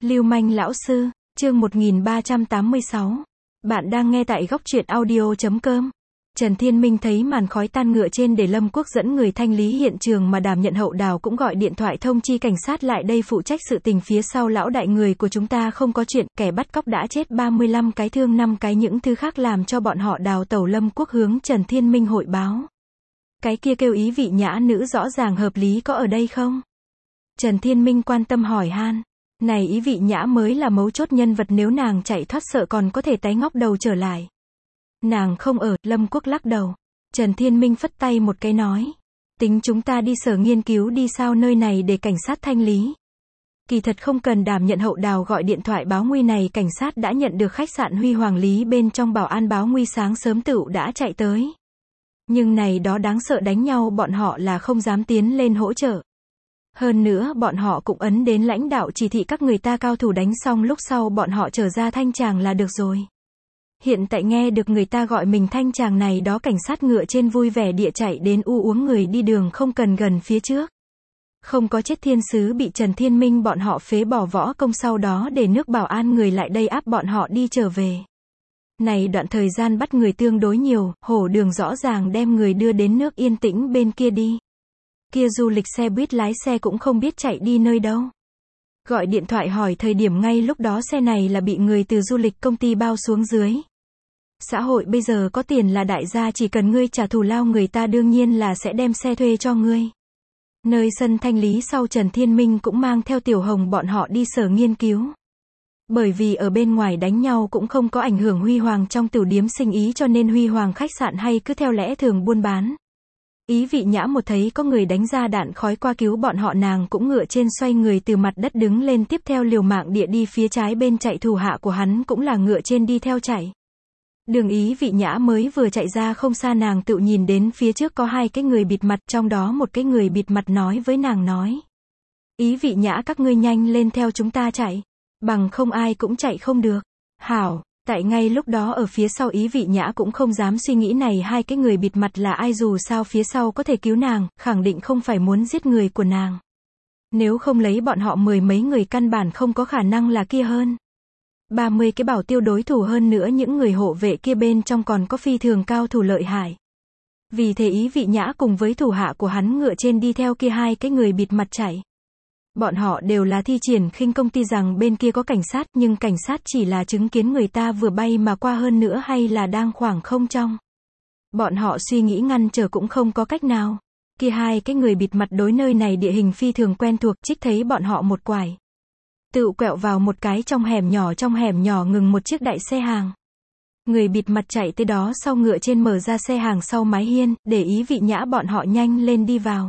Lưu manh lão sư, chương 1386. Bạn đang nghe tại góc truyện audio.com. Trần Thiên Minh thấy màn khói tan ngựa trên để Lâm Quốc dẫn người thanh lý hiện trường mà đảm nhận hậu đào cũng gọi điện thoại thông chi cảnh sát lại đây phụ trách sự tình phía sau lão đại người của chúng ta không có chuyện, kẻ bắt cóc đã chết 35 cái thương 5 cái những thứ khác làm cho bọn họ đào tẩu. Lâm Quốc hướng Trần Thiên Minh hội báo. Cái kia kêu Ý Vị Nhã nữ rõ ràng hợp lý có ở đây không? Trần Thiên Minh quan tâm hỏi han. Này Ý Vị Nhã mới là mấu chốt nhân vật, nếu nàng chạy thoát sợ còn có thể tái ngóc đầu trở lại. Nàng không ở. Lâm Quốc lắc đầu. Trần Thiên Minh phất tay một cái nói. Tính chúng ta đi sở nghiên cứu đi sao, nơi này để cảnh sát thanh lý. Kỳ thật không cần đảm nhận hậu đào gọi điện thoại báo nguy này, cảnh sát đã nhận được khách sạn Huy Hoàng Lý bên trong bảo an báo nguy sáng sớm tựu đã chạy tới. Nhưng này đó đáng sợ đánh nhau bọn họ là không dám tiến lên hỗ trợ. Hơn nữa bọn họ cũng ấn đến lãnh đạo chỉ thị các người ta cao thủ đánh xong lúc sau bọn họ trở ra thanh tràng là được rồi. Hiện tại nghe được người ta gọi mình thanh tràng này đó cảnh sát ngựa trên vui vẻ địa chạy đến uống người đi đường không cần gần phía trước. Không có chết thiên sứ bị Trần Thiên Minh bọn họ phế bỏ võ công, sau đó để nước bảo an người lại đây áp bọn họ đi trở về. Này đoạn thời gian bắt người tương đối nhiều, hổ đường rõ ràng đem người đưa đến nước yên tĩnh bên kia đi. Kia du lịch xe buýt lái xe cũng không biết chạy đi nơi đâu. Gọi điện thoại hỏi thời điểm ngay lúc đó xe này là bị người từ du lịch công ty bao xuống dưới. Xã hội bây giờ có tiền là đại gia, chỉ cần ngươi trả thù lao người ta đương nhiên là sẽ đem xe thuê cho ngươi. Nơi sân thanh lý sau Trần Thiên Minh cũng mang theo Tiểu Hồng bọn họ đi sở nghiên cứu. Bởi vì ở bên ngoài đánh nhau cũng không có ảnh hưởng Huy Hoàng trong tiểu điếm sinh ý, cho nên Huy Hoàng khách sạn hay cứ theo lẽ thường buôn bán. Ý Vị Nhã một thấy có người đánh ra đạn khói qua cứu bọn họ, nàng cũng ngựa trên xoay người từ mặt đất đứng lên, tiếp theo liều mạng địa đi phía trái bên chạy, thủ hạ của hắn cũng là ngựa trên đi theo chạy. Đường Ý Vị Nhã mới vừa chạy ra không xa, nàng tự nhìn đến phía trước có hai cái người bịt mặt, trong đó một cái người bịt mặt nói với nàng nói. Ý Vị Nhã các ngươi nhanh lên theo chúng ta chạy, bằng không ai cũng chạy không được. Hảo. Tại ngay lúc đó ở phía sau Ý Vị Nhã cũng không dám suy nghĩ này hai cái người bịt mặt là ai, dù sao phía sau có thể cứu nàng, khẳng định không phải muốn giết người của nàng. Nếu không lấy bọn họ 10 mấy người căn bản không có khả năng là kia hơn 30 cái bảo tiêu đối thủ, hơn nữa những người hộ vệ kia bên trong còn có phi thường cao thủ lợi hại. Vì thế Ý Vị Nhã cùng với thủ hạ của hắn ngựa trên đi theo kia hai cái người bịt mặt chạy. Bọn họ đều là thi triển khinh công, tuy rằng bên kia có cảnh sát nhưng cảnh sát chỉ là chứng kiến người ta vừa bay mà qua, hơn nữa hay là đang khoảng không trong. Bọn họ suy nghĩ ngăn trở cũng không có cách nào. Kia hai cái người bịt mặt đối nơi này địa hình phi thường quen thuộc, trích thấy bọn họ một quải. Tự quẹo vào một cái trong hẻm nhỏ ngừng một chiếc đại xe hàng. Người bịt mặt chạy tới đó sau ngựa trên mở ra xe hàng sau mái hiên, để Ý Vị Nhã bọn họ nhanh lên đi vào.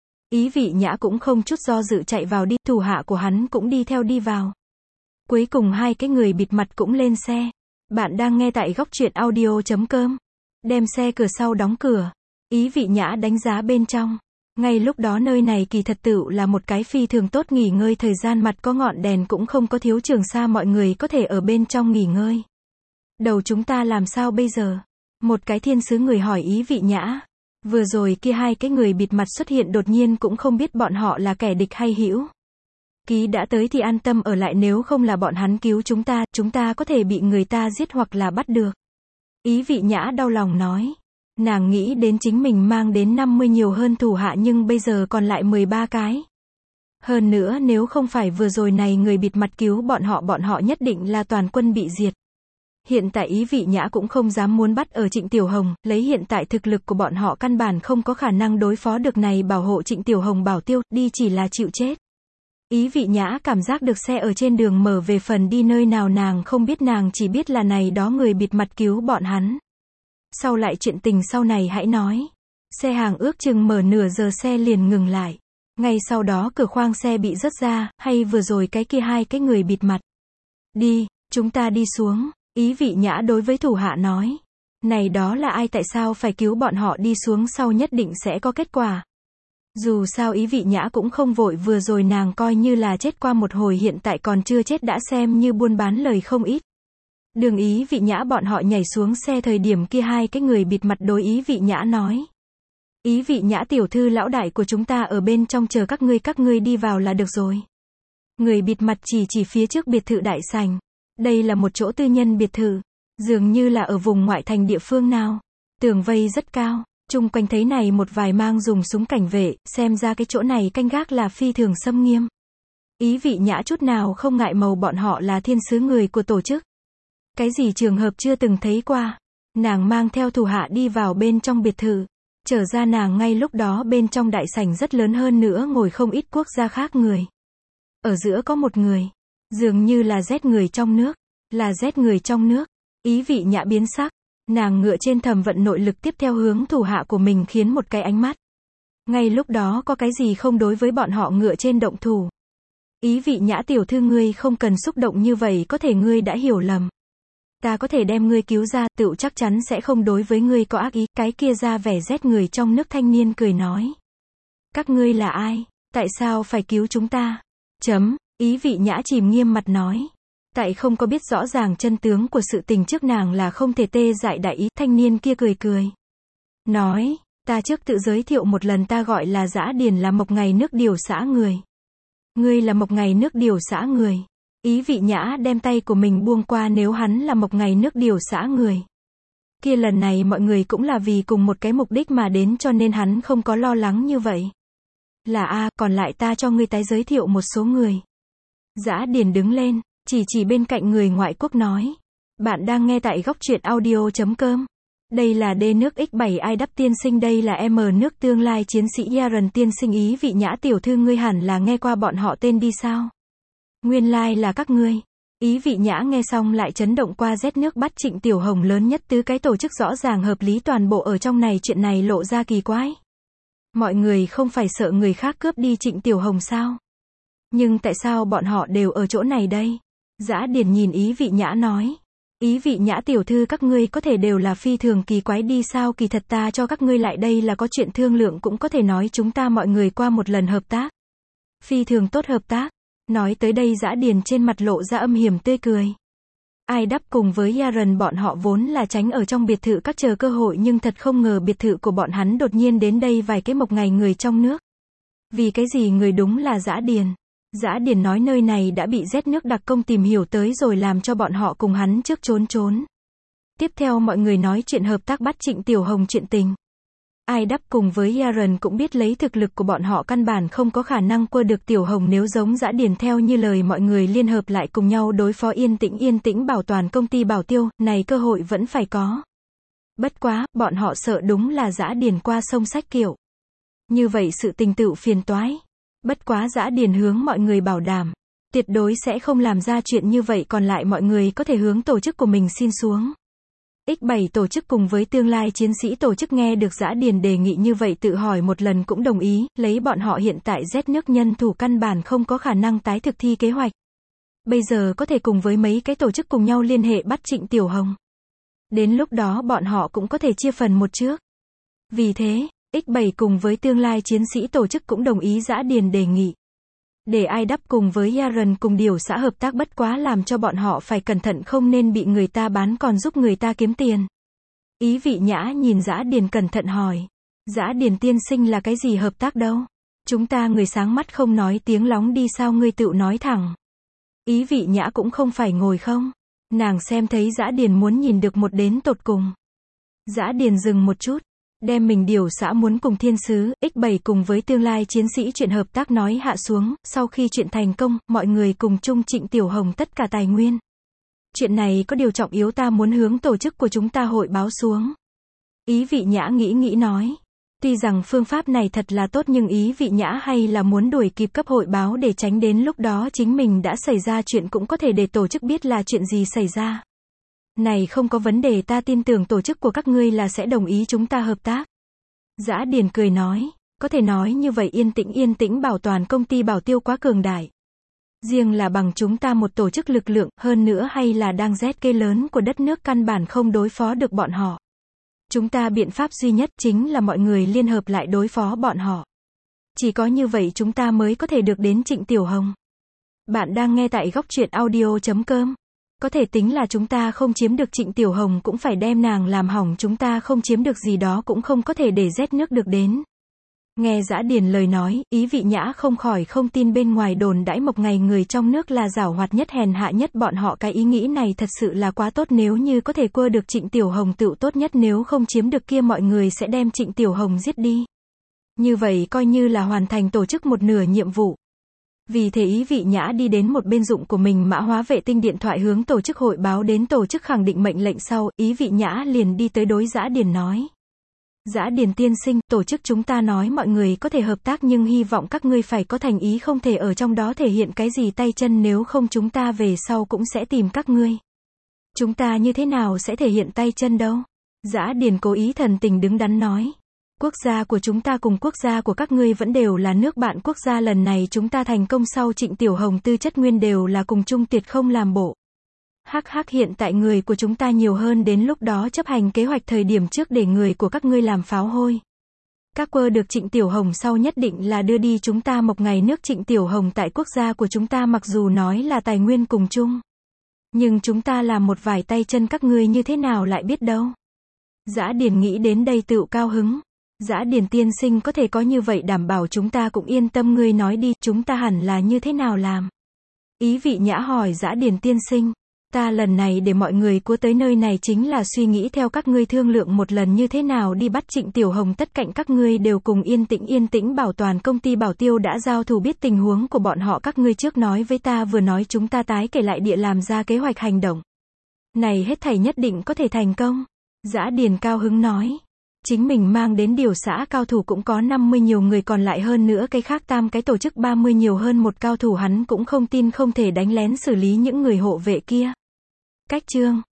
Ý Vị Nhã cũng không chút do dự chạy vào đi, thủ hạ của hắn cũng đi theo đi vào. Cuối cùng hai cái người bịt mặt cũng lên xe. Bạn đang nghe tại góc truyện audio.com. Đem xe cửa sau đóng cửa. Ý Vị Nhã đánh giá bên trong. Ngay lúc đó nơi này kỳ thật tựu là một cái phi thường tốt nghỉ ngơi thời gian, mặt có ngọn đèn cũng không có thiếu, trường xa mọi người có thể ở bên trong nghỉ ngơi. Đầu chúng ta làm sao bây giờ? Một cái thiên sứ người hỏi Ý Vị Nhã. Vừa rồi kia hai cái người bịt mặt xuất hiện đột nhiên, cũng không biết bọn họ là kẻ địch hay hữu. Ký đã tới thì an tâm ở lại, nếu không là bọn hắn cứu chúng ta có thể bị người ta giết hoặc là bắt được. Ý Vị Nhã đau lòng nói. Nàng nghĩ đến chính mình mang đến 50 nhiều hơn thủ hạ nhưng bây giờ còn lại 13 cái. Hơn nữa nếu không phải vừa rồi này người bịt mặt cứu bọn họ nhất định là toàn quân bị diệt. Hiện tại Ý Vị Nhã cũng không dám muốn bắt ở Trịnh Tiểu Hồng, lấy hiện tại thực lực của bọn họ căn bản không có khả năng đối phó được này bảo hộ Trịnh Tiểu Hồng bảo tiêu, đi chỉ là chịu chết. Ý Vị Nhã cảm giác được xe ở trên đường mở về, phần đi nơi nào nàng không biết, nàng chỉ biết là này đó người bịt mặt cứu bọn hắn. Sau lại chuyện tình sau này hãy nói. Xe hàng ước chừng mở nửa giờ xe liền ngừng lại. Ngay sau đó cửa khoang xe bị rớt ra, hay vừa rồi cái kia hai cái người bịt mặt. Đi, chúng ta đi xuống. Ý Vị Nhã đối với thủ hạ nói. Này đó là ai, tại sao phải cứu bọn họ, đi xuống sau nhất định sẽ có kết quả. Dù sao Ý Vị Nhã cũng không vội, vừa rồi nàng coi như là chết qua một hồi, hiện tại còn chưa chết đã xem như buôn bán lời không ít. Đường Ý Vị Nhã bọn họ nhảy xuống xe thời điểm kia hai cái người bịt mặt đối Ý Vị Nhã nói. Ý Vị Nhã tiểu thư, lão đại của chúng ta ở bên trong chờ các ngươi đi vào là được rồi. Người bịt mặt chỉ phía trước biệt thự đại sảnh. Đây là một chỗ tư nhân biệt thự. Dường như là ở vùng ngoại thành địa phương nào. Tường vây rất cao. Chung quanh thấy này một vài mang dùng súng cảnh vệ, xem ra cái chỗ này canh gác là phi thường xâm nghiêm. Ý vị Nhã chút nào không ngại màu bọn họ là thiên sứ người của tổ chức. Cái gì trường hợp chưa từng thấy qua. Nàng mang theo thủ hạ đi vào bên trong biệt thự. Trở ra nàng ngay lúc đó bên trong đại sảnh rất lớn hơn nữa ngồi không ít quốc gia khác người. Ở giữa có một người. Dường như là Z người trong nước. Là Z người trong nước. Ý vị Nhã biến sắc. Nàng ngựa trên thầm vận nội lực tiếp theo hướng thủ hạ của mình khiến một cái ánh mắt. Ngay lúc đó có cái gì không đối với bọn họ ngựa trên động thủ. Ý vị Nhã tiểu thư ngươi không cần xúc động như vậy có thể ngươi đã hiểu lầm. Ta có thể đem ngươi cứu ra, tựu chắc chắn sẽ không đối với ngươi có ác ý. Cái kia ra vẻ rét người trong nước thanh niên cười nói. Các ngươi là ai? Tại sao phải cứu chúng ta? Ý vị Nhã chìm nghiêm mặt nói. Tại không có biết rõ ràng chân tướng của sự tình trước nàng là không thể tê dại đại ý. Thanh niên kia cười. Nói, ta trước tự giới thiệu một lần ta gọi là Dã Điền là Mộc Ngày nước điều xã người. Ngươi là Mộc Ngày nước điều xã người. Ý vị Nhã đem tay của mình buông qua nếu hắn là Mộc Ngày nước điều xã người. Kia lần này mọi người cũng là vì cùng một cái mục đích mà đến cho nên hắn không có lo lắng như vậy. Là còn lại ta cho ngươi tái giới thiệu một số người. Dã Điền đứng lên, chỉ bên cạnh người ngoại quốc nói. Bạn đang nghe tại góc truyện audio.com. Đây là D nước X7 ai đắp tiên sinh đây là M nước tương lai chiến sĩ Yaren tiên sinh ý vị Nhã tiểu thư ngươi hẳn là nghe qua bọn họ tên đi sao? Nguyên lai là các ngươi. Ý vị Nhã nghe xong lại chấn động qua Z nước bắt Trịnh Tiểu Hồng lớn nhất tứ cái tổ chức rõ ràng hợp lý toàn bộ ở trong này chuyện này lộ ra kỳ quái. Mọi người không phải sợ người khác cướp đi Trịnh Tiểu Hồng sao? Nhưng tại sao bọn họ đều ở chỗ này đây? Dã Điền nhìn ý vị Nhã nói. Ý vị Nhã tiểu thư các ngươi có thể đều là phi thường kỳ quái đi sao kỳ thật ta cho các ngươi lại đây là có chuyện thương lượng cũng có thể nói chúng ta mọi người qua một lần hợp tác. Phi thường tốt hợp tác. Nói tới đây Dã Điền trên mặt lộ ra âm hiểm tươi cười. Ai đắp cùng với Yaren bọn họ vốn là tránh ở trong biệt thự các chờ cơ hội nhưng thật không ngờ biệt thự của bọn hắn đột nhiên đến đây vài cái Mộc Ngày người trong nước. Vì cái gì người đúng là Dã Điền. Dã Điền nói nơi này đã bị Z nước đặc công tìm hiểu tới rồi làm cho bọn họ cùng hắn trước trốn. Tiếp theo mọi người nói chuyện hợp tác bắt Trịnh Tiểu Hồng chuyện tình. Ai đắp cùng với Yaren cũng biết lấy thực lực của bọn họ căn bản không có khả năng qua được Tiểu Hồng nếu giống Dã Điền theo như lời mọi người liên hợp lại cùng nhau đối phó yên tĩnh bảo toàn công ty Bảo Tiêu, này cơ hội vẫn phải có. Bất quá, bọn họ sợ đúng là Dã Điền qua sông sách kiểu. Như vậy sự tình tựu phiền toái. Bất quá Dã Điền hướng mọi người bảo đảm. Tuyệt đối sẽ không làm ra chuyện như vậy còn lại mọi người có thể hướng tổ chức của mình xin xuống. X7 tổ chức cùng với tương lai chiến sĩ tổ chức nghe được Dã Điền đề nghị như vậy tự hỏi một lần cũng đồng ý, lấy bọn họ hiện tại Z nước nhân thủ căn bản không có khả năng tái thực thi kế hoạch. Bây giờ có thể cùng với mấy cái tổ chức cùng nhau liên hệ bắt Trịnh Tiểu Hồng. Đến lúc đó bọn họ cũng có thể chia phần một trước. Vì thế, X7 cùng với tương lai chiến sĩ tổ chức cũng đồng ý Dã Điền đề nghị. Để ai đắp cùng với Yaren cùng điều xã hợp tác bất quá làm cho bọn họ phải cẩn thận không nên bị người ta bán còn giúp người ta kiếm tiền. Ý vị Nhã nhìn Dã Điền cẩn thận hỏi. Dã Điền tiên sinh là cái gì hợp tác đâu? Chúng ta người sáng mắt không nói tiếng lóng đi sao ngươi tựu nói thẳng. Ý vị Nhã cũng không phải ngồi không. Nàng xem thấy Dã Điền muốn nhìn được một đến tột cùng. Dã Điền dừng một chút. Đem mình điều xã muốn cùng thiên sứ, X7 cùng với tương lai chiến sĩ chuyện hợp tác nói hạ xuống, sau khi chuyện thành công, mọi người cùng chung Trịnh Tiểu Hồng tất cả tài nguyên. Chuyện này có điều trọng yếu ta muốn hướng tổ chức của chúng ta hội báo xuống. Ý vị Nhã nghĩ nói. Tuy rằng phương pháp này thật là tốt nhưng ý vị Nhã hay là muốn đuổi kịp cấp hội báo để tránh đến lúc đó chính mình đã xảy ra chuyện cũng có thể để tổ chức biết là chuyện gì xảy ra. Này không có vấn đề ta tin tưởng tổ chức của các ngươi là sẽ đồng ý chúng ta hợp tác. Dã Điền cười nói, có thể nói như vậy yên tĩnh bảo toàn công ty Bảo Tiêu quá cường đại. Riêng là bằng chúng ta một tổ chức lực lượng, hơn nữa hay là đang ZK lớn của đất nước căn bản không đối phó được bọn họ. Chúng ta biện pháp duy nhất chính là mọi người liên hợp lại đối phó bọn họ. Chỉ có như vậy chúng ta mới có thể được đến Trịnh Tiểu Hồng. Bạn đang nghe tại góc truyện audio.com. Có thể tính là chúng ta không chiếm được Trịnh Tiểu Hồng cũng phải đem nàng làm hỏng chúng ta không chiếm được gì đó cũng không có thể để Z nước được đến. Nghe Dã Điền lời nói, Ý Vị Nhã không khỏi không tin bên ngoài đồn đãi Mộc Ngày người trong nước là giảo hoạt nhất hèn hạ nhất, bọn họ cái ý nghĩ này thật sự là quá tốt, nếu như có thể cua được Trịnh Tiểu Hồng tựu tốt nhất, nếu không chiếm được kia mọi người sẽ đem Trịnh Tiểu Hồng giết đi. Như vậy coi như là hoàn thành tổ chức một nửa nhiệm vụ. Vì thế Ý Vị Nhã đi đến một bên dụng của mình mã hóa vệ tinh điện thoại hướng tổ chức hội báo đến, tổ chức khẳng định mệnh lệnh sau, Ý Vị Nhã liền đi tới đối Dã Điền nói. Dã Điền tiên sinh, tổ chức chúng ta nói mọi người có thể hợp tác nhưng hy vọng các ngươi phải có thành ý, không thể ở trong đó thể hiện cái gì tay chân, nếu không chúng ta về sau cũng sẽ tìm các ngươi. Chúng ta như thế nào sẽ thể hiện tay chân đâu? Dã Điền cố ý thần tình đứng đắn nói. Quốc gia của chúng ta cùng quốc gia của các ngươi vẫn đều là nước bạn quốc gia, lần này chúng ta thành công sau Trịnh Tiểu Hồng tư chất nguyên đều là cùng chung, tuyệt không làm bộ. Hắc hiện tại người của chúng ta nhiều hơn, đến lúc đó chấp hành kế hoạch thời điểm trước để người của các ngươi làm pháo hôi. Các quơ được Trịnh Tiểu Hồng sau nhất định là đưa đi chúng ta Mộc Ngày nước. Trịnh Tiểu Hồng tại quốc gia của chúng ta mặc dù nói là tài nguyên cùng chung, nhưng chúng ta làm một vài tay chân, các ngươi như thế nào lại biết đâu. Dã Điền nghĩ đến đây tựu cao hứng. Dã Điền tiên sinh có thể có như vậy đảm bảo chúng ta cũng yên tâm, ngươi nói đi, chúng ta hẳn là như thế nào làm? Ý Vị Nhã hỏi Dã Điền tiên sinh. Ta lần này để mọi người của tới nơi này chính là suy nghĩ theo các ngươi thương lượng một lần như thế nào đi bắt Trịnh Tiểu Hồng, tất cạnh các ngươi đều cùng yên tĩnh bảo toàn. Công ty Bảo Tiêu đã giao thủ, biết tình huống của bọn họ, các ngươi trước nói với ta, vừa nói chúng ta tái kể lại địa làm ra kế hoạch hành động. Này hết thảy nhất định có thể thành công. Dã Điền cao hứng nói. Chính mình mang đến điều xã cao thủ cũng có 50 nhiều người, còn lại hơn nữa cái khác 3 cái tổ chức 30 nhiều hơn một cao thủ, hắn cũng không tin không thể đánh lén xử lý những người hộ vệ kia. Cách chương